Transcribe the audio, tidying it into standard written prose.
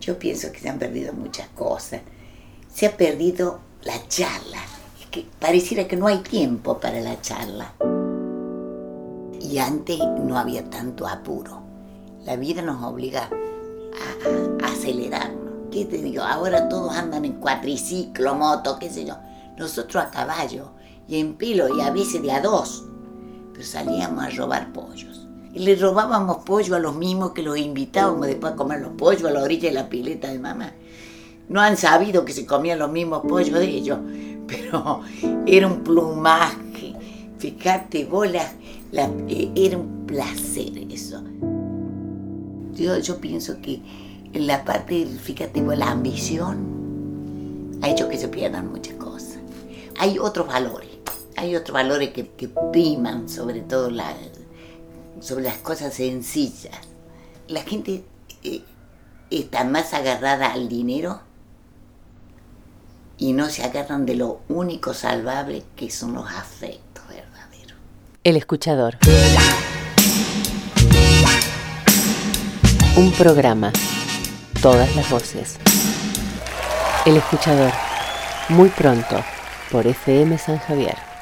Yo pienso que se han perdido muchas cosas. Se ha perdido la charla. Es que pareciera que no hay tiempo para la charla. Y antes no había tanto apuro. La vida nos obliga a acelerarnos. ¿Qué te digo? Ahora todos andan en cuatriciclo, moto, qué sé yo. Nosotros a caballo y en pelo y a veces de a dos. Pero salíamos a robar pollos. Y le robábamos pollo a los mismos que los invitábamos después a comer los pollos a la orilla de la pileta de mamá. No han sabido que se comían los mismos pollos de ellos, pero era un plumaje. Fíjate, vos, era un placer eso. Yo pienso que en la parte, fíjate vos, la ambición ha hecho que se pierdan muchas cosas. Hay otros valores que priman sobre todo sobre las cosas sencillas. La gente está más agarrada al dinero y no se agarran de lo único salvable que son los afectos verdaderos. El Escuchador. Un programa. Todas las voces. El Escuchador. Muy pronto por FM San Javier.